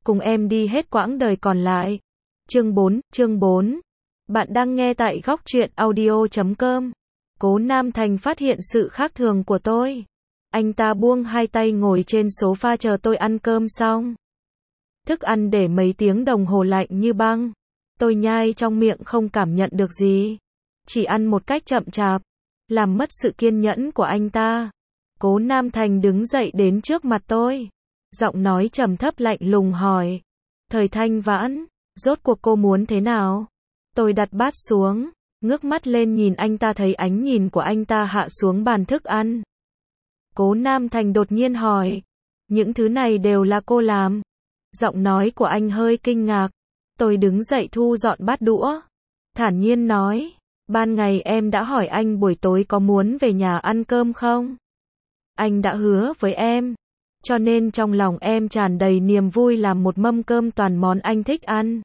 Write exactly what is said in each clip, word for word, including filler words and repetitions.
cùng em đi hết quãng đời còn lại. Chương bốn, chương bốn. Bạn đang nghe tại góc truyện audio chấm com. Cố Nam Thành phát hiện sự khác thường của tôi. Anh ta buông hai tay ngồi trên sofa chờ tôi ăn cơm xong. Thức ăn để mấy tiếng đồng hồ lạnh như băng. Tôi nhai trong miệng không cảm nhận được gì. Chỉ ăn một cách chậm chạp. Làm mất sự kiên nhẫn của anh ta. Cố Nam Thành đứng dậy đến trước mặt tôi. Giọng nói trầm thấp lạnh lùng hỏi. Thời Thanh Vãn, rốt cuộc cô muốn thế nào? Tôi đặt bát xuống, ngước mắt lên nhìn anh ta, thấy ánh nhìn của anh ta hạ xuống bàn thức ăn. Cố Nam Thành đột nhiên hỏi. Những thứ này đều là cô làm? Giọng nói của anh hơi kinh ngạc. Tôi đứng dậy thu dọn bát đũa. Thản nhiên nói. Ban ngày em đã hỏi anh buổi tối có muốn về nhà ăn cơm không? Anh đã hứa với em. Cho nên trong lòng em tràn đầy niềm vui làm một mâm cơm toàn món anh thích ăn.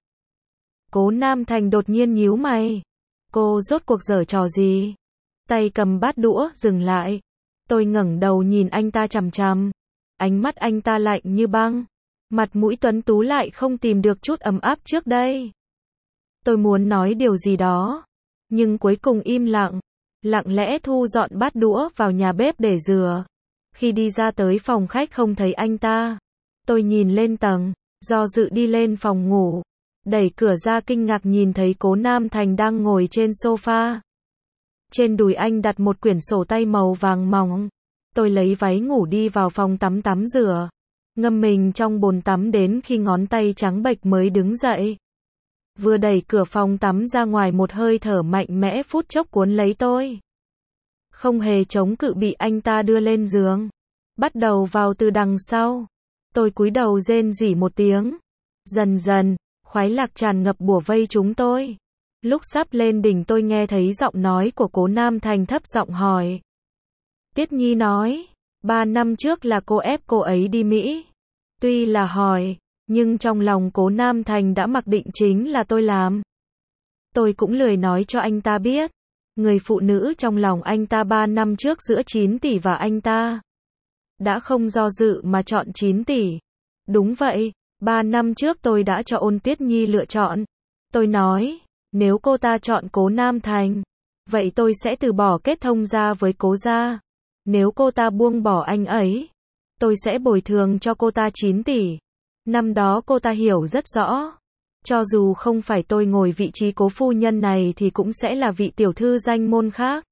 Cố Nam Thành đột nhiên nhíu mày. Cô rốt cuộc giở trò gì? Tay cầm bát đũa dừng lại. Tôi ngẩng đầu nhìn anh ta chằm chằm. Ánh mắt anh ta lạnh như băng. Mặt mũi tuấn tú lại không tìm được chút ấm áp trước đây. Tôi muốn nói điều gì đó. Nhưng cuối cùng im lặng. Lặng lẽ thu dọn bát đũa vào nhà bếp để rửa. Khi đi ra tới phòng khách không thấy anh ta. Tôi nhìn lên tầng. Do dự đi lên phòng ngủ. Đẩy cửa ra kinh ngạc nhìn thấy Cố Nam Thành đang ngồi trên sofa. Trên đùi anh đặt một quyển sổ tay màu vàng mỏng. Tôi lấy váy ngủ đi vào phòng tắm tắm rửa. Ngâm mình trong bồn tắm đến khi ngón tay trắng bệch mới đứng dậy. Vừa đẩy cửa phòng tắm ra ngoài, một hơi thở mạnh mẽ phút chốc cuốn lấy tôi. Không hề chống cự bị anh ta đưa lên giường. Bắt đầu vào từ đằng sau. Tôi cúi đầu rên rỉ một tiếng. Dần dần, khoái lạc tràn ngập bủa vây chúng tôi. Lúc sắp lên đỉnh tôi nghe thấy giọng nói của Cố Nam Thành thấp giọng hỏi. Tiết Nhi nói, ba năm trước là cô ép cô ấy đi Mỹ. Tuy là hỏi, nhưng trong lòng Cố Nam Thành đã mặc định chính là tôi làm. Tôi cũng lười nói cho anh ta biết. Người phụ nữ trong lòng anh ta ba năm trước giữa chín tỷ và anh ta. Đã không do dự mà chọn chín tỷ. Đúng vậy, ba năm trước tôi đã cho Ôn Tuyết Nhi lựa chọn. Tôi nói, nếu cô ta chọn Cố Nam Thành, vậy tôi sẽ từ bỏ kết thông gia với Cố gia. Nếu cô ta buông bỏ anh ấy, tôi sẽ bồi thường cho cô ta chín tỷ. Năm đó cô ta hiểu rất rõ. Cho dù không phải tôi ngồi vị trí cố phu nhân này thì cũng sẽ là vị tiểu thư danh môn khác.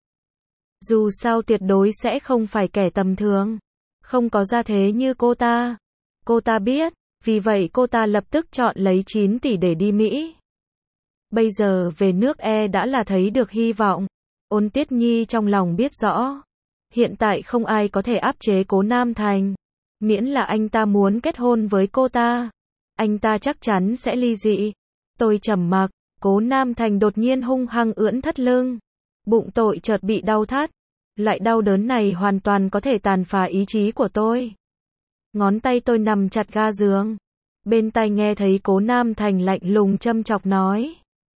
Dù sao tuyệt đối sẽ không phải kẻ tầm thường. Không có gia thế như cô ta. Cô ta biết, vì vậy cô ta lập tức chọn lấy chín tỷ để đi Mỹ. Bây giờ về nước e đã là thấy được hy vọng. Ôn Tiết Nhi trong lòng biết rõ. Hiện tại không ai có thể áp chế Cố Nam Thành. Miễn là anh ta muốn kết hôn với cô ta, anh ta chắc chắn sẽ ly dị. Tôi trầm mặc. Cố Nam Thành đột nhiên hung hăng ưỡn thắt lưng. Bụng tôi chợt bị đau thắt. Loại đau đớn này hoàn toàn có thể tàn phá ý chí của tôi. Ngón tay tôi nằm chặt ga giường. Bên tai nghe thấy Cố Nam Thành lạnh lùng châm chọc nói.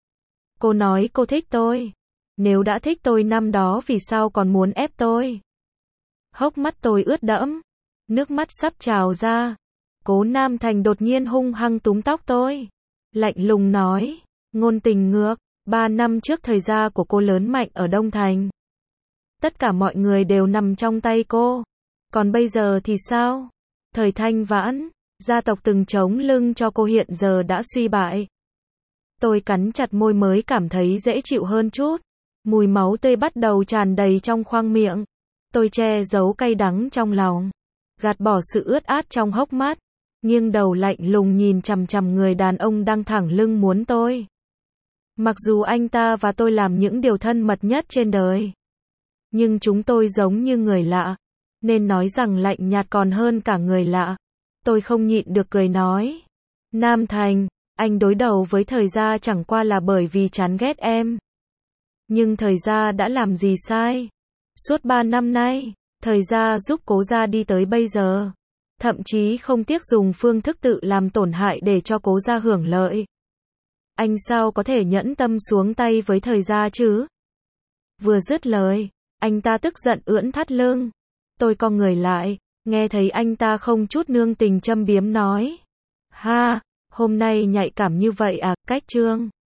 Cô nói cô thích tôi. Nếu đã thích tôi năm đó vì sao còn muốn ép tôi? Hốc mắt tôi ướt đẫm. Nước mắt sắp trào ra. Cố Nam Thành đột nhiên hung hăng túm tóc tôi. Lạnh lùng nói. Ngôn tình ngược. Ba năm trước thời gia của cô lớn mạnh ở Đông Thành. Tất cả mọi người đều nằm trong tay cô. Còn bây giờ thì sao? Thời Thanh Vãn, gia tộc từng chống lưng cho cô hiện giờ đã suy bại. Tôi cắn chặt môi mới cảm thấy dễ chịu hơn chút. Mùi máu tươi bắt đầu tràn đầy trong khoang miệng. Tôi che giấu cay đắng trong lòng. Gạt bỏ sự ướt át trong hốc mắt. Nghiêng đầu lạnh lùng nhìn chằm chằm người đàn ông đang thẳng lưng muốn tôi. Mặc dù anh ta và tôi làm những điều thân mật nhất trên đời. Nhưng chúng tôi giống như người lạ. Nên nói rằng lạnh nhạt còn hơn cả người lạ. Tôi không nhịn được cười nói. Nam Thành, anh đối đầu với thời gia chẳng qua là bởi vì chán ghét em. Nhưng thời gia đã làm gì sai? Suốt ba năm nay, thời gia giúp Cố gia đi tới bây giờ. Thậm chí không tiếc dùng phương thức tự làm tổn hại để cho Cố gia hưởng lợi. Anh sao có thể nhẫn tâm xuống tay với thời gia chứ? Vừa dứt lời, anh ta tức giận ưỡn thắt lưng. Tôi co người lại, nghe thấy anh ta không chút nương tình châm biếm nói. Ha, hôm nay nhạy cảm như vậy à, cách chương.